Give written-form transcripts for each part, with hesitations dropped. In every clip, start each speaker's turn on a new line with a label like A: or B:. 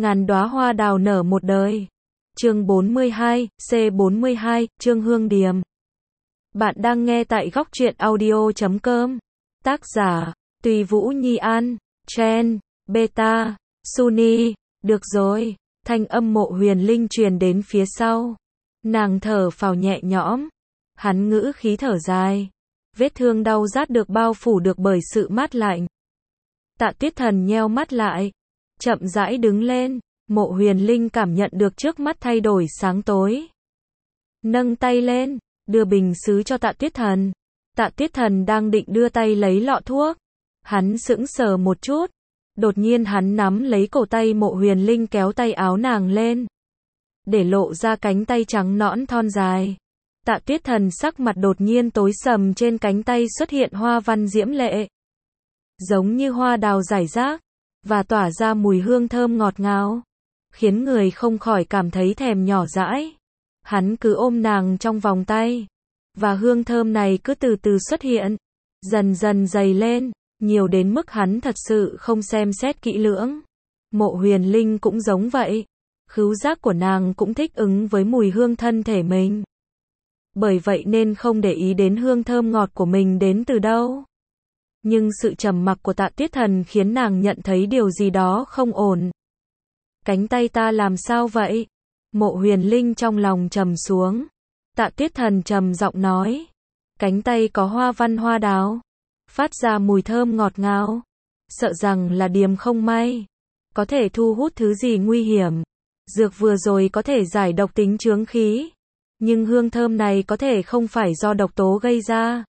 A: ngàn đóa hoa đào nở một đời. Chương 42, C42, Trương Hương Điềm. Bạn đang nghe tại góc truyện audio.com. Tác giả, Tùy Vũ Nhi An, Chen, Beta, Suni. Được rồi, thanh âm Mộ Huyền Linh truyền đến phía sau. Nàng thở phào nhẹ nhõm. Hắn ngữ khí thở dài. Vết thương đau rát được bao phủ được bởi sự mát lạnh. Tạ Tuyết Thần nheo mắt lại, chậm rãi đứng lên. Mộ Huyền Linh cảm nhận được trước mắt thay đổi sáng tối. Nâng tay lên, đưa bình sứ cho Tạ Tuyết Thần. Tạ Tuyết Thần đang định đưa tay lấy lọ thuốc. Hắn sững sờ một chút. Đột nhiên hắn nắm lấy cổ tay Mộ Huyền Linh, kéo tay áo nàng lên, để lộ ra cánh tay trắng nõn thon dài. Tạ Tuyết Thần sắc mặt đột nhiên tối sầm, trên cánh tay xuất hiện hoa văn diễm lệ, giống như hoa đào rải rác, và tỏa ra mùi hương thơm ngọt ngào, khiến người không khỏi cảm thấy thèm nhỏ dãi. Hắn cứ ôm nàng trong vòng tay, và hương thơm này cứ từ từ xuất hiện, dần dần dày lên, nhiều đến mức hắn thật sự không xem xét kỹ lưỡng. Mộ Huyền Linh cũng giống vậy, khứu giác của nàng cũng thích ứng với mùi hương thân thể mình. Bởi vậy nên không để ý đến hương thơm ngọt của mình đến từ đâu. Nhưng sự trầm mặc của Tạ Tuyết Thần khiến nàng nhận thấy điều gì đó không ổn. Cánh tay ta làm sao vậy? Mộ Huyền Linh trong lòng trầm xuống. Tạ Tuyết Thần trầm giọng nói. Cánh tay có hoa văn hoa đào, phát ra mùi thơm ngọt ngào. Sợ rằng là điềm không may, có thể thu hút thứ gì nguy hiểm. Dược vừa rồi có thể giải độc tính chướng khí, nhưng hương thơm này có thể không phải do độc tố gây ra.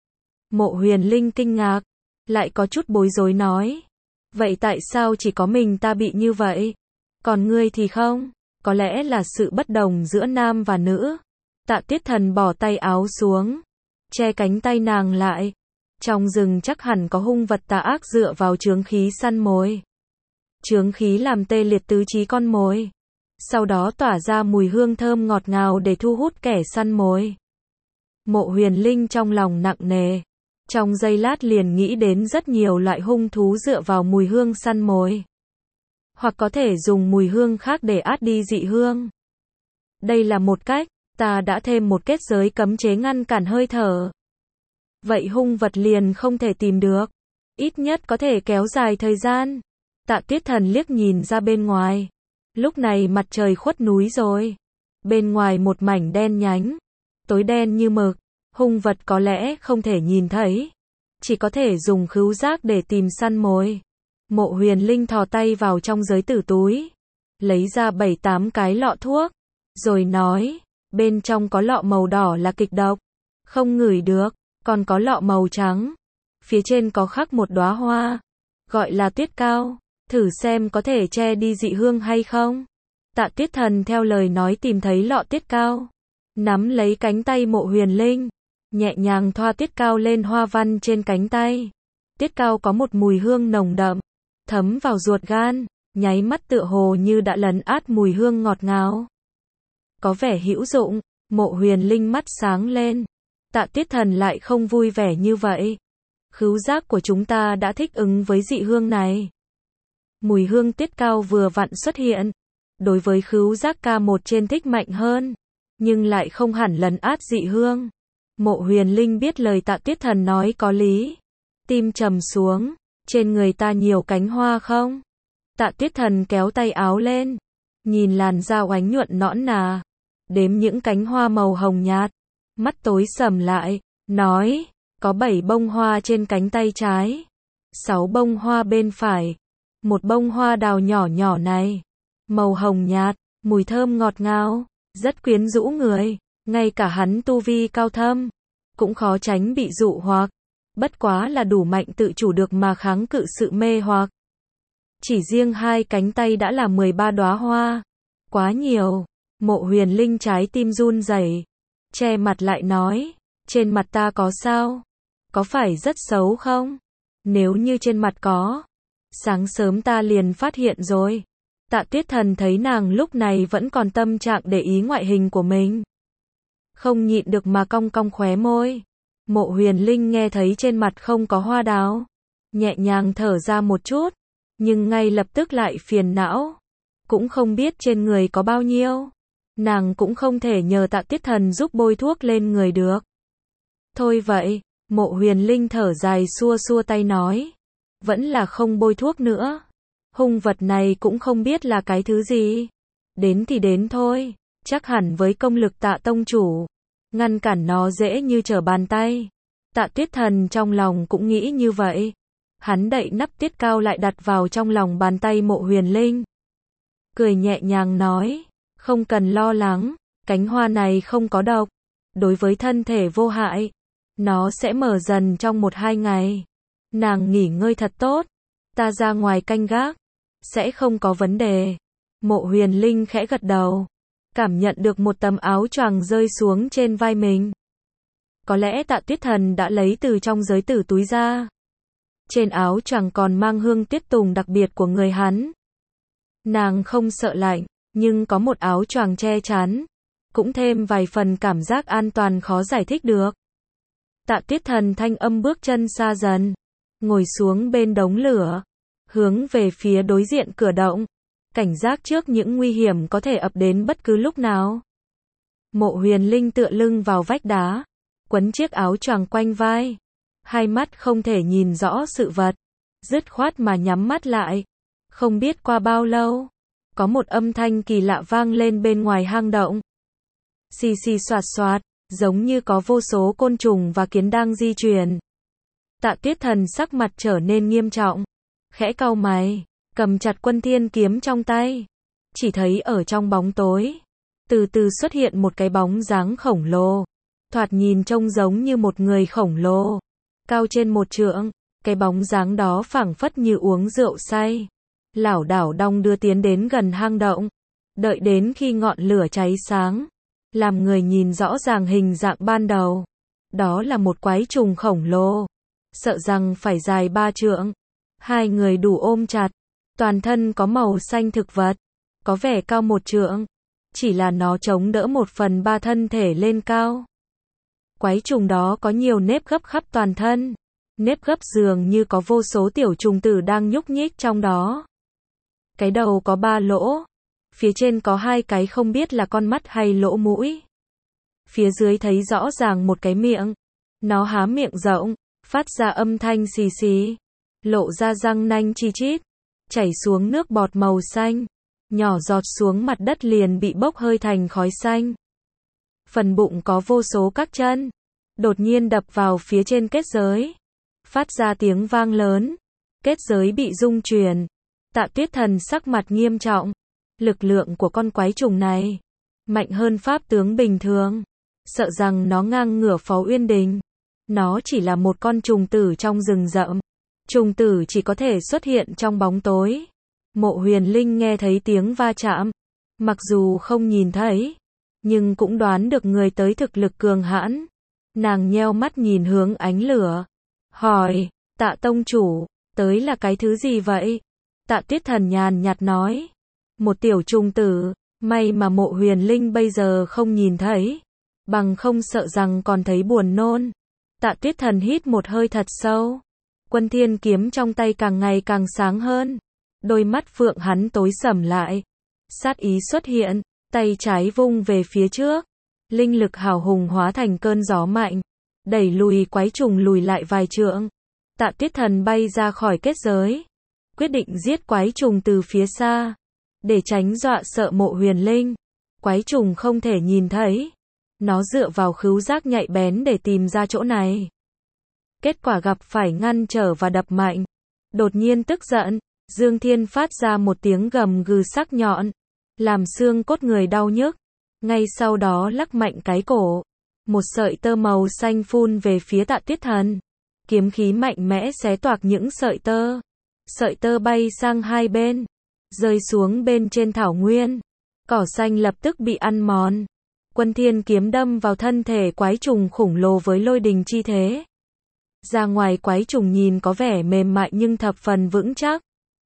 A: Mộ Huyền Linh kinh ngạc, lại có chút bối rối nói. Vậy tại sao chỉ có mình ta bị như vậy? Còn ngươi thì không? Có lẽ là sự bất đồng giữa nam và nữ. Tạ Tuyết Thần bỏ tay áo xuống, che cánh tay nàng lại. Trong rừng chắc hẳn có hung vật tà ác dựa vào chướng khí săn mồi. Chướng khí làm tê liệt tứ trí con mồi, sau đó tỏa ra mùi hương thơm ngọt ngào để thu hút kẻ săn mồi. Mộ Huyền Linh trong lòng nặng nề, trong giây lát liền nghĩ đến rất nhiều loại hung thú dựa vào mùi hương săn mồi. Hoặc có thể dùng mùi hương khác để át đi dị hương. Đây là một cách, ta đã thêm một kết giới cấm chế ngăn cản hơi thở. Vậy hung vật liền không thể tìm được, ít nhất có thể kéo dài thời gian. Tạ Tuyết Thần liếc nhìn ra bên ngoài. Lúc này mặt trời khuất núi rồi. Bên ngoài một mảnh đen nhánh, tối đen như mực, hung vật có lẽ không thể nhìn thấy, chỉ có thể dùng khứu giác để tìm săn mồi. Mộ Huyền Linh thò tay vào trong giới tử túi, lấy ra 7-8 cái lọ thuốc, rồi nói, bên trong có lọ màu đỏ là kịch độc, không ngửi được, còn có lọ màu trắng, phía trên có khắc một đóa hoa, gọi là tuyết cao, thử xem có thể che đi dị hương hay không. Tạ Tuyết Thần theo lời nói tìm thấy lọ tuyết cao, nắm lấy cánh tay Mộ Huyền Linh, nhẹ nhàng thoa tuyết cao lên hoa văn trên cánh tay. Tuyết cao có một mùi hương nồng đậm, thấm vào ruột gan, nháy mắt tựa hồ như đã lấn át mùi hương ngọt ngào. Có vẻ hữu dụng. Mộ Huyền Linh mắt sáng lên. Tạ Tuyết Thần lại không vui vẻ như vậy. Khứu giác của chúng ta đã thích ứng với dị hương này. Mùi hương tuyết cao vừa vặn xuất hiện. Đối với khứu giác K1 trên thích mạnh hơn, nhưng lại không hẳn lấn át dị hương. Mộ Huyền Linh biết lời Tạ Tuyết Thần nói có lý. Tim trầm xuống. Trên người ta nhiều cánh hoa không? Tạ Tuyết Thần kéo tay áo lên, nhìn làn da oánh nhuận nõn nà, đếm những cánh hoa màu hồng nhạt, mắt tối sầm lại, nói, có 7 bông hoa trên cánh tay trái, 6 bông hoa bên phải, một bông hoa đào nhỏ nhỏ này, màu hồng nhạt, mùi thơm ngọt ngào, rất quyến rũ người, ngay cả hắn tu vi cao thâm, cũng khó tránh bị dụ hoặc. Bất quá là đủ mạnh tự chủ được mà kháng cự sự mê hoặc. Chỉ riêng 2 cánh tay đã là 13 đóa hoa. Quá nhiều. Mộ Huyền Linh trái tim run rẩy, che mặt lại nói, trên mặt ta có sao? Có phải rất xấu không? Nếu như trên mặt có, sáng sớm ta liền phát hiện rồi. Tạ Tuyết Thần thấy nàng lúc này vẫn còn tâm trạng để ý ngoại hình của mình, không nhịn được mà cong cong khóe môi. Mộ Huyền Linh nghe thấy trên mặt không có hoa đào, nhẹ nhàng thở ra một chút, nhưng ngay lập tức lại phiền não. cũng không biết trên người có bao nhiêu. Nàng cũng không thể nhờ Tạ Tuyết Thần giúp bôi thuốc lên người được. Thôi vậy, Mộ Huyền Linh thở dài xua xua tay nói. Vẫn là không bôi thuốc nữa. Hung vật này cũng không biết là cái thứ gì. Đến thì đến thôi, chắc hẳn với công lực Tạ tông chủ, ngăn cản nó dễ như trở bàn tay. Tạ Tuyết Thần trong lòng cũng nghĩ như vậy. Hắn đậy nắp tiết cao lại đặt vào trong lòng bàn tay Mộ Huyền Linh. Cười nhẹ nhàng nói, không cần lo lắng, cánh hoa này không có độc, đối với thân thể vô hại. Nó sẽ mở dần trong 1-2 ngày. Nàng nghỉ ngơi thật tốt, ta ra ngoài canh gác, sẽ không có vấn đề. Mộ Huyền Linh khẽ gật đầu, cảm nhận được một tấm áo choàng rơi xuống trên vai mình. Có lẽ Tạ Tuyết Thần đã lấy từ trong giới tử túi ra. Trên áo choàng còn mang hương tiết tùng đặc biệt của người hắn. Nàng không sợ lạnh, nhưng có một áo choàng che chắn, cũng thêm vài phần cảm giác an toàn khó giải thích được. Tạ Tuyết Thần thanh âm bước chân xa dần, ngồi xuống bên đống lửa, hướng về phía đối diện cửa động, cảnh giác trước những nguy hiểm có thể ập đến bất cứ lúc nào. Mộ Huyền Linh tựa lưng vào vách đá, quấn chiếc áo choàng quanh vai, hai mắt không thể nhìn rõ sự vật, dứt khoát mà nhắm mắt lại. Không biết qua bao lâu, có một âm thanh kỳ lạ vang lên bên ngoài hang động. Xì xì xoạt xoạt, giống như có vô số côn trùng và kiến đang di chuyển. Tạ Tuyết Thần sắc mặt trở nên nghiêm trọng, khẽ cau mày, cầm chặt Quân Thiên kiếm trong tay. Chỉ thấy ở trong bóng tối, từ từ xuất hiện một cái bóng dáng khổng lồ, thoạt nhìn trông giống như một người khổng lồ, cao trên 1 trượng. Cái bóng dáng đó phảng phất như uống rượu say, lảo đảo đong đưa tiến đến gần hang động, đợi đến khi ngọn lửa cháy sáng, làm người nhìn rõ ràng hình dạng ban đầu. Đó là một quái trùng khổng lồ, sợ rằng phải dài 3 trượng. Hai người đủ ôm chặt, toàn thân có màu xanh thực vật, có vẻ cao 1 trượng, chỉ là nó chống đỡ 1/3 thân thể lên cao. Quái trùng đó có nhiều nếp gấp khắp toàn thân, nếp gấp dường như có vô số tiểu trùng tử đang nhúc nhích trong đó. Cái đầu có 3 lỗ, phía trên có 2 cái không biết là con mắt hay lỗ mũi. Phía dưới thấy rõ ràng một cái miệng, nó há miệng rộng, phát ra âm thanh xì xì, lộ ra răng nanh chi chít, chảy xuống nước bọt màu xanh, nhỏ giọt xuống mặt đất liền bị bốc hơi thành khói xanh. Phần bụng có vô số các chân, đột nhiên đập vào phía trên kết giới, phát ra tiếng vang lớn, kết giới bị rung chuyển. Tạ Tuyết Thần sắc mặt nghiêm trọng, lực lượng của con quái trùng này mạnh hơn pháp tướng bình thường, sợ rằng nó ngang ngửa Phó Uyên Đình. Nó chỉ là một con trùng tử trong rừng rậm, trùng tử chỉ có thể xuất hiện trong bóng tối. Mộ Huyền Linh nghe thấy tiếng va chạm, mặc dù không nhìn thấy, nhưng cũng đoán được người tới thực lực cường hãn. Nàng nheo mắt nhìn hướng ánh lửa, hỏi, Tạ tông chủ, tới là cái thứ gì vậy? Tạ Tuyết Thần nhàn nhạt nói, một tiểu trùng tử, may mà Mộ Huyền Linh bây giờ không nhìn thấy, bằng không sợ rằng còn thấy buồn nôn. Tạ Tuyết Thần hít một hơi thật sâu, Quân Thiên kiếm trong tay càng ngày càng sáng hơn, đôi mắt phượng hắn tối sầm lại, sát ý xuất hiện, tay trái vung về phía trước, linh lực hào hùng hóa thành cơn gió mạnh, đẩy lùi quái trùng lùi lại vài trượng. Tạ Tuyết Thần bay ra khỏi kết giới, quyết định giết quái trùng từ phía xa, để tránh dọa sợ Mộ Huyền Linh. Quái trùng không thể nhìn thấy, nó dựa vào khứu giác nhạy bén để tìm ra chỗ này. Kết quả gặp phải ngăn trở và đập mạnh. Đột nhiên tức giận, Dương Thiên phát ra một tiếng gầm gừ sắc nhọn, làm xương cốt người đau nhức. Ngay sau đó lắc mạnh cái cổ, một sợi tơ màu xanh phun về phía Tạ Tuyết Thần. Kiếm khí mạnh mẽ xé toạc những sợi tơ. Sợi tơ bay sang hai bên, rơi xuống bên trên thảo nguyên. Cỏ xanh lập tức bị ăn mòn. Quân Thiên kiếm đâm vào thân thể quái trùng khủng lồ với lôi đình chi thế. Ra ngoài quái trùng nhìn có vẻ mềm mại nhưng thập phần vững chắc.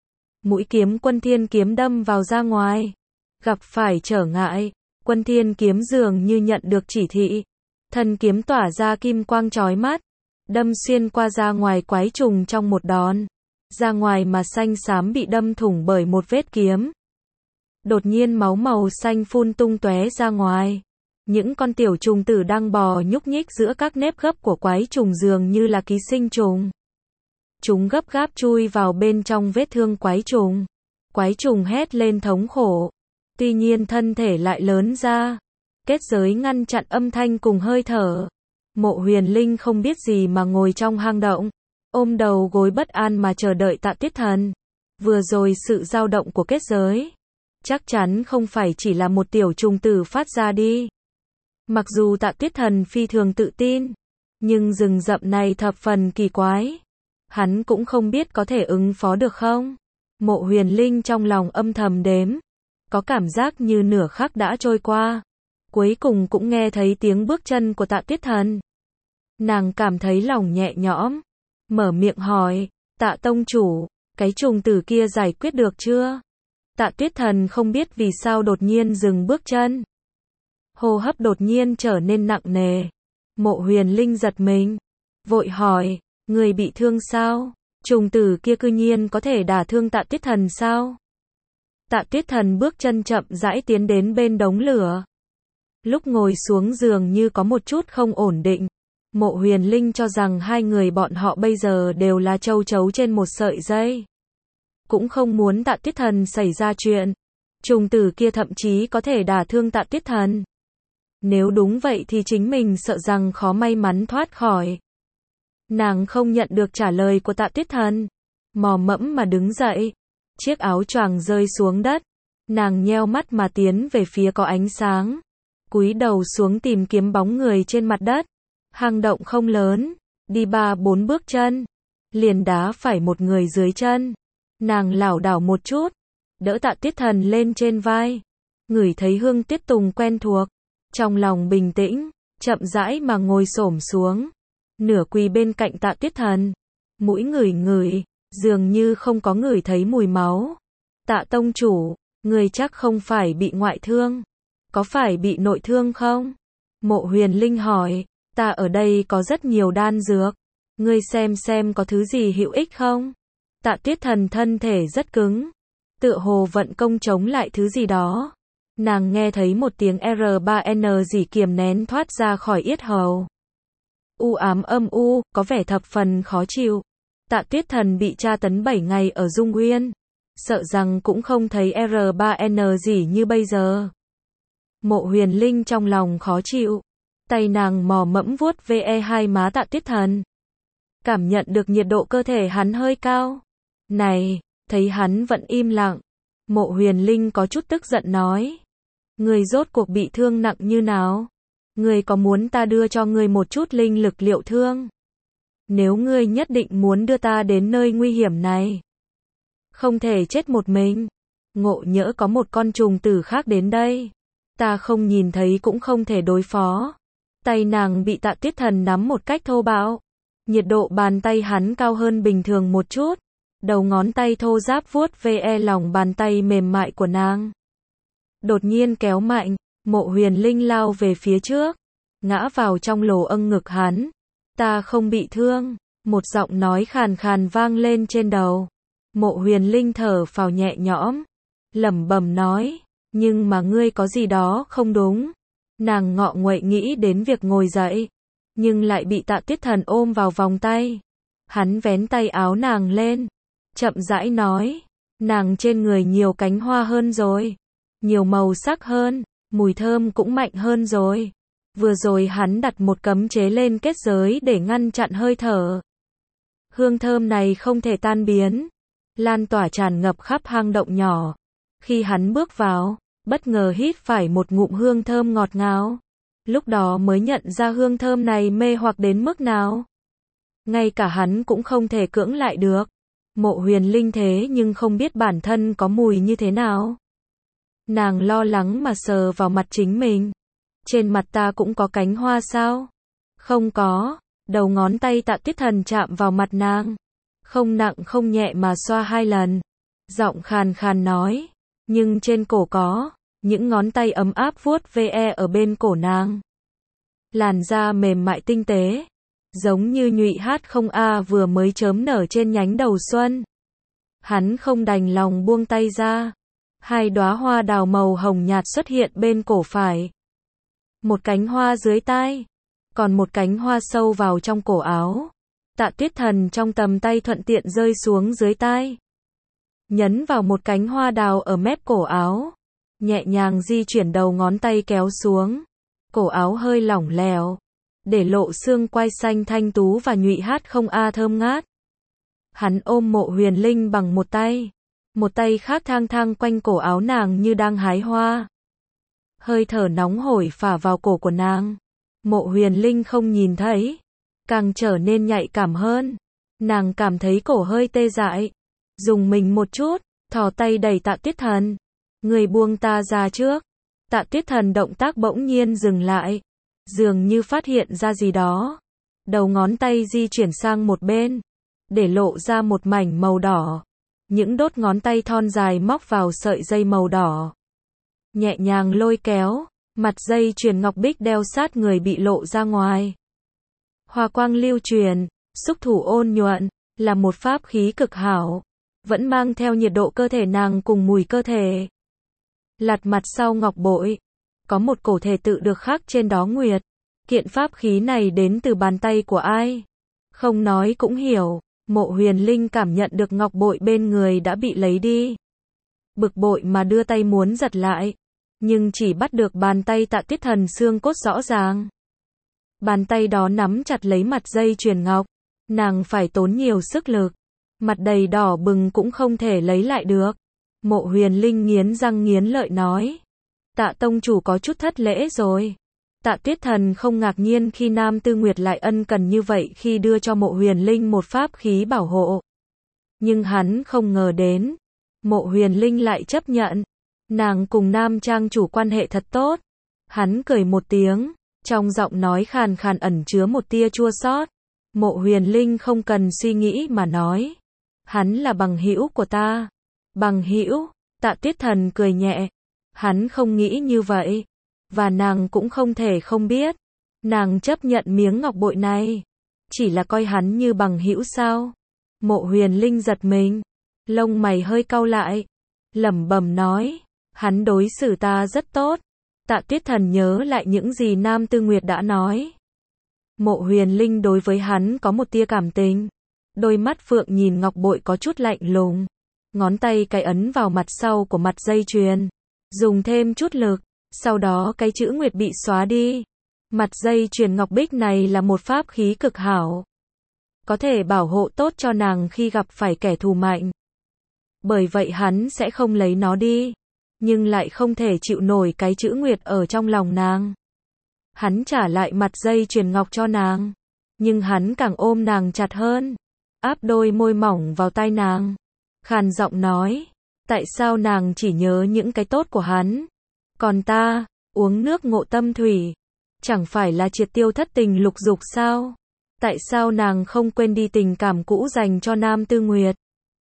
A: Mũi kiếm Quân Thiên kiếm đâm vào ra ngoài, gặp phải trở ngại, Quân Thiên kiếm dường như nhận được chỉ thị, thân kiếm tỏa ra kim quang chói mắt, đâm xuyên qua ra ngoài quái trùng trong một đòn. Ra ngoài mà xanh xám bị đâm thủng bởi một vết kiếm. Đột nhiên máu màu xanh phun tung tóe ra ngoài. Những con tiểu trùng tử đang bò nhúc nhích giữa các nếp gấp của quái trùng dường như là ký sinh trùng. Chúng gấp gáp chui vào bên trong vết thương quái trùng. Quái trùng hét lên thống khổ. Tuy nhiên thân thể lại lớn ra. Kết giới ngăn chặn âm thanh cùng hơi thở. Mộ Huyền Linh không biết gì mà ngồi trong hang động, ôm đầu gối bất an mà chờ đợi Tạ Tiết Thần. Vừa rồi sự dao động của kết giới, chắc chắn không phải chỉ là một tiểu trùng tử phát ra đi. Mặc dù Tạ Tiết Thần phi thường tự tin, nhưng rừng rậm này thập phần kỳ quái. Hắn cũng không biết có thể ứng phó được không. Mộ Huyền Linh trong lòng âm thầm đếm. Có cảm giác như nửa khắc đã trôi qua. Cuối cùng cũng nghe thấy tiếng bước chân của Tạ Tiết Thần. Nàng cảm thấy lòng nhẹ nhõm. Mở miệng hỏi, Tạ tông chủ, cái trùng tử kia giải quyết được chưa? Tạ Tiết Thần không biết vì sao đột nhiên dừng bước chân. Hô hấp đột nhiên trở nên nặng nề. Mộ Huyền Linh giật mình. Vội hỏi, người bị thương sao? Trùng tử kia cư nhiên có thể đả thương Tạ Tiết Thần sao? Tạ Tiết Thần bước chân chậm rãi tiến đến bên đống lửa. Lúc ngồi xuống giường như có một chút không ổn định. Mộ Huyền Linh cho rằng hai người bọn họ bây giờ đều là châu chấu trên một sợi dây. Cũng không muốn Tạ Tiết Thần xảy ra chuyện. Trùng tử kia thậm chí có thể đả thương Tạ Tiết Thần. Nếu đúng vậy thì chính mình sợ rằng khó may mắn thoát khỏi. Nàng không nhận được trả lời của Tạ Tiết Thần. Mò mẫm mà đứng dậy. Chiếc áo choàng rơi xuống đất. Nàng nheo mắt mà tiến về phía có ánh sáng. Cúi đầu xuống tìm kiếm bóng người trên mặt đất. Hang động không lớn. Đi 3-4 bước chân. Liền đá phải một người dưới chân. Nàng lảo đảo một chút. Đỡ Tạ Tiết Thần lên trên vai. Ngửi thấy hương tiết tùng quen thuộc. Trong lòng bình tĩnh. Chậm rãi mà ngồi xổm xuống. Nửa quỳ bên cạnh Tạ Tiết Thần. Mũi ngửi ngửi. Dường như không có ngửi thấy mùi máu. Tạ tông chủ, người chắc không phải bị ngoại thương. Có phải bị nội thương không? Mộ Huyền Linh hỏi, ta ở đây có rất nhiều đan dược. Ngươi xem có thứ gì hữu ích không? Tạ Tiết Thần thân thể rất cứng. Tựa hồ vận công chống lại thứ gì đó. Nàng nghe thấy một tiếng R3N gì kiềm nén thoát ra khỏi yết hầu. U ám âm u, có vẻ thập phần khó chịu. Tạ Tiết Thần bị tra tấn 7 ngày ở Dung Uyên. Sợ rằng cũng không thấy R3N gì như bây giờ. Mộ Huyền Linh trong lòng khó chịu. Tay nàng mò mẫm vuốt ve hai má Tạ Tiết Thần. Cảm nhận được nhiệt độ cơ thể hắn hơi cao. Này, thấy hắn vẫn im lặng. Mộ Huyền Linh có chút tức giận nói. Người rốt cuộc bị thương nặng như nào? Người có muốn ta đưa cho người một chút linh lực liệu thương? Nếu ngươi nhất định muốn đưa ta đến nơi nguy hiểm này, không thể chết một mình. Ngộ nhỡ có một con trùng tử khác đến đây, ta không nhìn thấy cũng không thể đối phó. Tay nàng bị Tạ Tiết Thần nắm một cách thô bạo. Nhiệt độ bàn tay hắn cao hơn bình thường một chút. Đầu ngón tay thô ráp vuốt ve lòng bàn tay mềm mại của nàng. Đột nhiên kéo mạnh, Mộ Huyền Linh lao về phía trước, ngã vào trong lỗ âng ngực hắn. Ta không bị thương. Một giọng nói khàn khàn vang lên trên đầu. Mộ Huyền Linh thở phào nhẹ nhõm. Lẩm bẩm nói. Nhưng mà ngươi có gì đó không đúng. Nàng ngọ nguậy nghĩ đến việc ngồi dậy. Nhưng lại bị Tạ Tiết Thần ôm vào vòng tay. Hắn vén tay áo nàng lên. Chậm rãi nói. Nàng trên người nhiều cánh hoa hơn rồi. Nhiều màu sắc hơn. Mùi thơm cũng mạnh hơn rồi. Vừa rồi hắn đặt một cấm chế lên kết giới để ngăn chặn hơi thở. Hương thơm này không thể tan biến. Lan tỏa tràn ngập khắp hang động nhỏ. Khi hắn bước vào, bất ngờ hít phải một ngụm hương thơm ngọt ngào. Lúc đó mới nhận ra hương thơm này mê hoặc đến mức nào. Ngay cả hắn cũng không thể cưỡng lại được. Mộ Huyền Linh thế nhưng không biết bản thân có mùi như thế nào. Nàng lo lắng mà sờ vào mặt chính mình. Trên mặt ta cũng có cánh hoa sao? Không có. Đầu ngón tay Tạ Tiết Thần chạm vào mặt nàng. Không nặng không nhẹ mà xoa 2 lần. Giọng khàn khàn nói. Nhưng trên cổ có. Những ngón tay ấm áp vuốt ve ở bên cổ nàng. Làn da mềm mại tinh tế. Giống như nhụy H0A vừa mới chớm nở trên nhánh đầu xuân. Hắn không đành lòng buông tay ra. Hai đóa hoa đào màu hồng nhạt xuất hiện bên cổ phải. Một cánh hoa dưới tai, còn một cánh hoa sâu vào trong cổ áo. Tạ Tuyết Thần trong tầm tay thuận tiện rơi xuống dưới tai. Nhấn vào một cánh hoa đào ở mép cổ áo. Nhẹ nhàng di chuyển đầu ngón tay kéo xuống. Cổ áo hơi lỏng lẻo, để lộ xương quai xanh thanh tú và nhụy hát không thơm ngát. Hắn ôm Mộ Huyền Linh bằng một tay khác thang thang quanh cổ áo nàng như đang hái hoa. Hơi thở nóng hổi phả vào cổ của nàng. Mộ Huyền Linh không nhìn thấy, càng trở nên nhạy cảm hơn. Nàng cảm thấy cổ hơi tê dại, dùng mình một chút, thò tay đẩy Tạ Tuyết Thần. Người buông ta ra trước. Tạ Tuyết Thần động tác bỗng nhiên dừng lại, dường như phát hiện ra gì đó. Đầu ngón tay di chuyển sang một bên, để lộ ra một mảnh màu đỏ. Những đốt ngón tay thon dài móc vào sợi dây màu đỏ. Nhẹ nhàng lôi kéo, mặt dây chuyền ngọc bích đeo sát người bị lộ ra ngoài. Hoa quang lưu truyền, xúc thủ ôn nhuận, là một pháp khí cực hảo. Vẫn mang theo nhiệt độ cơ thể nàng cùng mùi cơ thể. Lặt mặt sau ngọc bội, có một cổ thể tự được khắc trên đó nguyệt. Kiện pháp khí này đến từ bàn tay của ai? Không nói cũng hiểu. Mộ Huyền Linh cảm nhận được ngọc bội bên người đã bị lấy đi. Bực bội mà đưa tay muốn giật lại, nhưng chỉ bắt được bàn tay Tạ Tuyết Thần xương cốt rõ ràng. Bàn tay đó nắm chặt lấy mặt dây chuyền ngọc, nàng phải tốn nhiều sức lực, mặt đầy đỏ bừng cũng không thể lấy lại được. Mộ Huyền Linh nghiến răng nghiến lợi nói, Tạ tông chủ có chút thất lễ rồi. Tạ Tuyết Thần không ngạc nhiên khi Nam Tư Nguyệt lại ân cần như vậy khi đưa cho Mộ Huyền Linh một pháp khí bảo hộ. Nhưng hắn không ngờ đến, Mộ Huyền Linh lại chấp nhận. Nàng cùng Nam trang chủ quan hệ thật tốt. Hắn cười một tiếng, trong giọng nói khàn khàn ẩn chứa một tia chua xót. Mộ Huyền Linh không cần suy nghĩ mà nói, hắn là bằng hữu của ta. Bằng hữu? Tạ Tuyết Thần cười nhẹ. Hắn không nghĩ như vậy, và nàng cũng không thể không biết. Nàng chấp nhận miếng ngọc bội này, chỉ là coi hắn như bằng hữu sao? Mộ Huyền Linh giật mình, lông mày hơi cau lại, lẩm bẩm nói, hắn đối xử ta rất tốt. Tạ Tuyết Thần nhớ lại những gì Nam Tư Nguyệt đã nói. Mộ Huyền Linh đối với hắn có một tia cảm tình. Đôi mắt phượng nhìn ngọc bội có chút lạnh lùng. Ngón tay cài ấn vào mặt sau của mặt dây chuyền, dùng thêm chút lực, sau đó cái chữ Nguyệt bị xóa đi. Mặt dây chuyền ngọc bích này là một pháp khí cực hảo, có thể bảo hộ tốt cho nàng khi gặp phải kẻ thù mạnh. Bởi vậy hắn sẽ không lấy nó đi, nhưng lại không thể chịu nổi cái chữ Nguyệt ở trong lòng nàng. Hắn trả lại mặt dây chuyền ngọc cho nàng, nhưng hắn càng ôm nàng chặt hơn, áp đôi môi mỏng vào tai nàng, khàn giọng nói, tại sao nàng chỉ nhớ những cái tốt của hắn, còn ta, uống nước Ngộ Tâm Thủy, chẳng phải là triệt tiêu thất tình lục dục sao? Tại sao nàng không quên đi tình cảm cũ dành cho Nam Tư Nguyệt?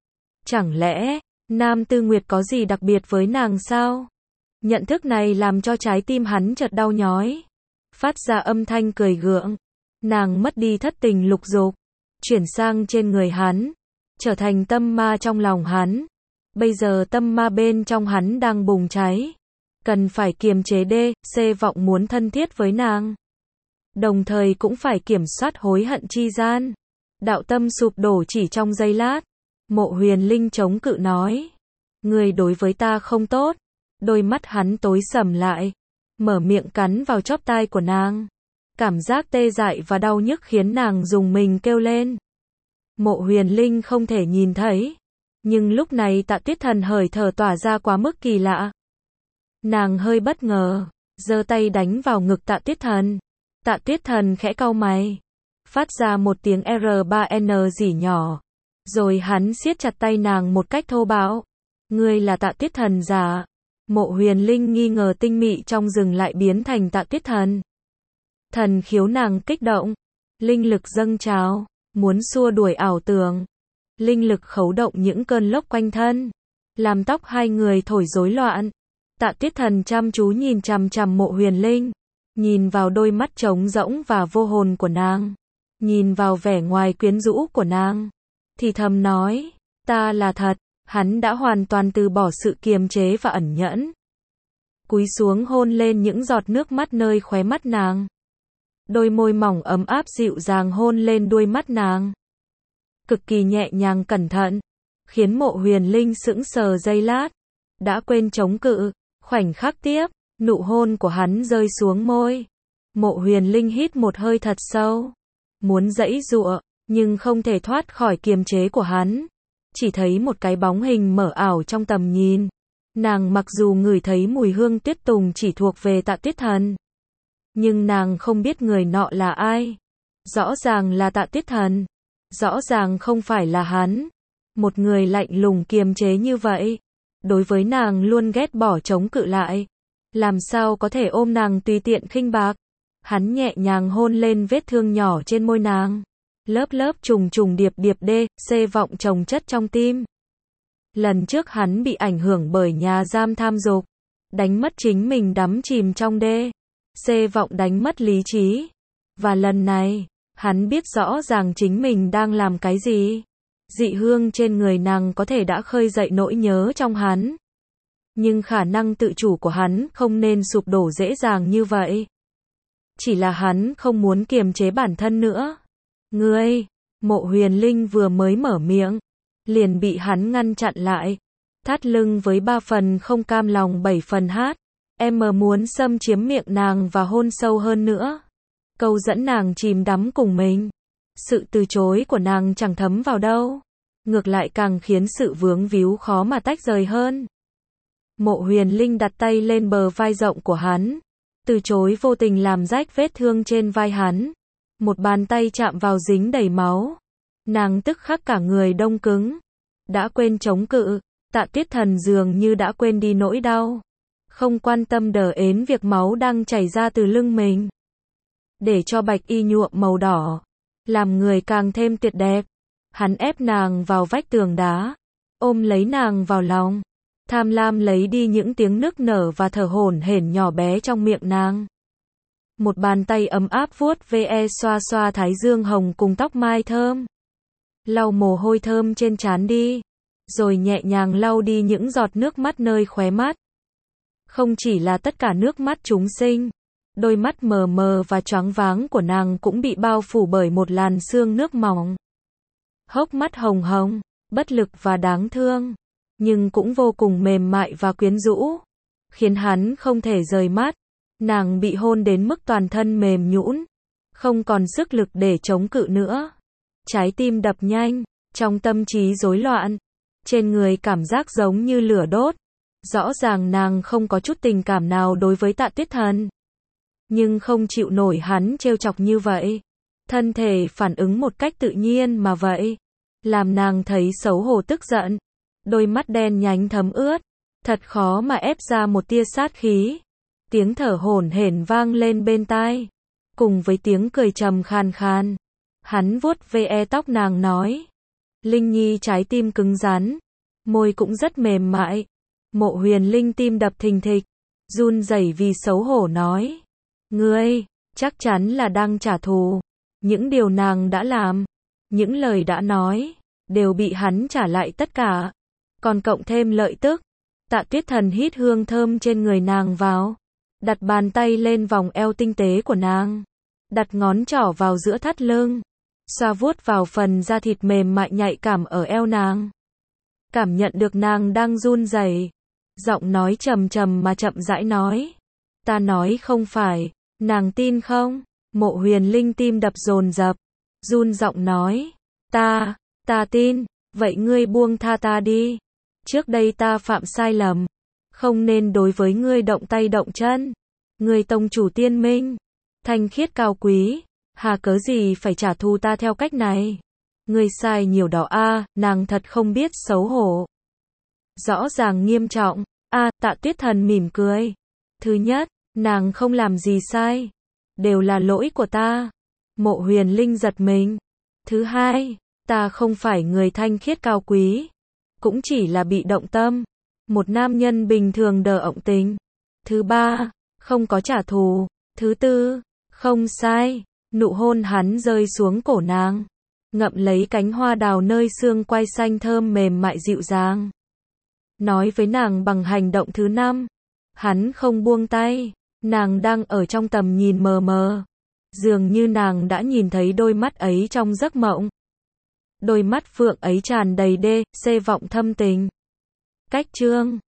A: Chẳng lẽ, Nam Tư Nguyệt có gì đặc biệt với nàng sao? Nhận thức này làm cho trái tim hắn chợt đau nhói, phát ra âm thanh cười gượng. Nàng mất đi thất tình lục dục, chuyển sang trên người hắn, trở thành tâm ma trong lòng hắn. Bây giờ tâm ma bên trong hắn đang bùng cháy, cần phải kiềm chế vọng muốn thân thiết với nàng, đồng thời cũng phải kiểm soát hối hận chi gian. Đạo tâm sụp đổ chỉ trong giây lát. Mộ Huyền Linh chống cự nói, người đối với ta không tốt. Đôi mắt hắn tối sầm lại, mở miệng cắn vào chóp tai của nàng. Cảm giác tê dại và đau nhức khiến nàng rùng mình kêu lên. Mộ Huyền Linh không thể nhìn thấy, nhưng lúc này Tạ Tuyết Thần hơi thở tỏa ra quá mức kỳ lạ. Nàng hơi bất ngờ, giơ tay đánh vào ngực Tạ Tuyết Thần. Tạ Tuyết Thần khẽ cau mày, phát ra một tiếng R3N rỉ nhỏ, rồi hắn siết chặt tay nàng một cách thô bạo. Ngươi là Tạ Tuyết Thần giả? Mộ Huyền Linh nghi ngờ tinh mị trong rừng lại biến thành Tạ Tuyết Thần. Thần khiếu nàng kích động, linh lực dâng trào, muốn xua đuổi ảo tưởng. Linh lực khấu động những cơn lốc quanh thân, làm tóc hai người thổi rối loạn. Tạ Tuyết Thần chăm chú nhìn chằm chằm Mộ Huyền Linh, nhìn vào đôi mắt trống rỗng và vô hồn của nàng, nhìn vào vẻ ngoài quyến rũ của nàng, thì thầm nói, ta là thật, Hắn đã hoàn toàn từ bỏ sự kiềm chế và ẩn nhẫn. Cúi xuống hôn lên những giọt nước mắt nơi khóe mắt nàng. Đôi môi mỏng ấm áp dịu dàng hôn lên đuôi mắt nàng. Cực kỳ nhẹ nhàng cẩn thận, khiến Mộ Huyền Linh sững sờ giây lát, đã quên chống cự. Khoảnh khắc tiếp, nụ hôn của hắn rơi xuống môi. Mộ Huyền Linh hít một hơi thật sâu, muốn giãy giụa, nhưng không thể thoát khỏi kiềm chế của hắn. Chỉ thấy một cái bóng hình mờ ảo trong tầm nhìn. Nàng mặc dù ngửi thấy mùi hương tuyết tùng chỉ thuộc về Tạ Tuyết Thần, nhưng nàng không biết người nọ là ai. Rõ ràng là Tạ Tuyết Thần, rõ ràng không phải là hắn. Một người lạnh lùng kiềm chế như vậy, đối với nàng luôn ghét bỏ chống cự lại, làm sao có thể ôm nàng tùy tiện khinh bạc. Hắn nhẹ nhàng hôn lên vết thương nhỏ trên môi nàng, lớp lớp trùng trùng điệp điệp c vọng chồng chất trong tim. Lần trước hắn bị ảnh hưởng bởi nhà giam tham dục, đánh mất chính mình đắm chìm trong c vọng đánh mất lý trí. Và lần này, hắn biết rõ ràng chính mình đang làm cái gì. Dị hương trên người nàng có thể đã khơi dậy nỗi nhớ trong hắn. Nhưng khả năng tự chủ của hắn không nên sụp đổ dễ dàng như vậy. Chỉ là hắn không muốn kiềm chế bản thân nữa. Ngươi, Mộ Huyền Linh vừa mới mở miệng, liền bị hắn ngăn chặn lại. Thắt lưng với 3 phần không cam lòng 7 phần hát. Em muốn xâm chiếm miệng nàng và hôn sâu hơn nữa. Câu dẫn nàng chìm đắm cùng mình. Sự từ chối của nàng chẳng thấm vào đâu, ngược lại càng khiến sự vướng víu khó mà tách rời hơn. Mộ Huyền Linh đặt tay lên bờ vai rộng của hắn, từ chối vô tình làm rách vết thương trên vai hắn. Một bàn tay chạm vào dính đầy máu. Nàng tức khắc cả người đông cứng, đã quên chống cự. Tạ Tuyết Thần dường như đã quên đi nỗi đau, không quan tâm đờ ến việc máu đang chảy ra từ lưng mình. Để cho bạch y nhuộm màu đỏ, làm người càng thêm tuyệt đẹp. Hắn ép nàng vào vách tường đá, ôm lấy nàng vào lòng, tham lam lấy đi những tiếng nức nở và thở hổn hển nhỏ bé trong miệng nàng. Một bàn tay ấm áp vuốt ve xoa xoa thái dương hồng cùng tóc mai thơm, lau mồ hôi thơm trên trán đi, rồi nhẹ nhàng lau đi những giọt nước mắt nơi khóe mắt. Không chỉ là tất cả nước mắt chúng sinh, đôi mắt mờ mờ và choáng váng của nàng cũng bị bao phủ bởi một làn sương nước mỏng. Hốc mắt hồng hồng, bất lực và đáng thương, nhưng cũng vô cùng mềm mại và quyến rũ, khiến hắn không thể rời mắt. Nàng bị hôn đến mức toàn thân mềm nhũn, không còn sức lực để chống cự nữa. Trái tim đập nhanh, trong tâm trí rối loạn, trên người cảm giác giống như lửa đốt. Rõ ràng nàng không có chút tình cảm nào đối với Tạ Tuyết Thần, nhưng không chịu nổi hắn trêu chọc như vậy. Thân thể phản ứng một cách tự nhiên mà vậy, làm nàng thấy xấu hổ tức giận. Đôi mắt đen nhánh thấm ướt, thật khó mà ép ra một tia sát khí. Tiếng thở hổn hển vang lên bên tai, cùng với tiếng cười trầm khan khan. Hắn vuốt ve tóc nàng nói, Linh Nhi trái tim cứng rắn, môi cũng rất mềm mại. Mộ Huyền Linh tim đập thình thịch, run rẩy vì xấu hổ nói, ngươi, chắc chắn là đang trả thù. Những điều nàng đã làm, những lời đã nói, đều bị hắn trả lại tất cả, còn cộng thêm lợi tức. Tạ Tuyết Thần hít hương thơm trên người nàng vào, đặt bàn tay lên vòng eo tinh tế của nàng, đặt ngón trỏ vào giữa thắt lưng, xoa vuốt vào phần da thịt mềm mại nhạy cảm ở eo nàng. Cảm nhận được nàng đang run rẩy, giọng nói trầm trầm mà chậm rãi nói, ta nói không phải, nàng tin không? Mộ Huyền Linh tim đập dồn dập, run giọng nói, ta tin. Vậy ngươi buông tha ta đi. Trước đây ta phạm sai lầm, không nên đối với ngươi động tay động chân. Ngươi tông chủ tiên minh, thanh khiết cao quý, hà cớ gì phải trả thù ta theo cách này? Ngươi sai nhiều đó a. Nàng thật không biết xấu hổ. Rõ ràng nghiêm trọng. Tạ Tuyết Thần mỉm cười. Thứ nhất, nàng không làm gì sai, đều là lỗi của ta. Mộ Huyền Linh giật mình. Thứ hai, ta không phải người thanh khiết cao quý, cũng chỉ là bị động tâm, một nam nhân bình thường đờ ọng tình. Thứ ba, không có trả thù. Thứ tư, không sai. Nụ hôn hắn rơi xuống cổ nàng, ngậm lấy cánh hoa đào nơi xương quai xanh thơm mềm mại dịu dàng. nói với nàng bằng hành động thứ 5. Hắn không buông tay, nàng đang ở trong tầm nhìn mờ mờ. Dường như nàng đã nhìn thấy đôi mắt ấy trong giấc mộng. Đôi mắt phượng ấy tràn đầy đê, xê vọng thâm tình. Cách chương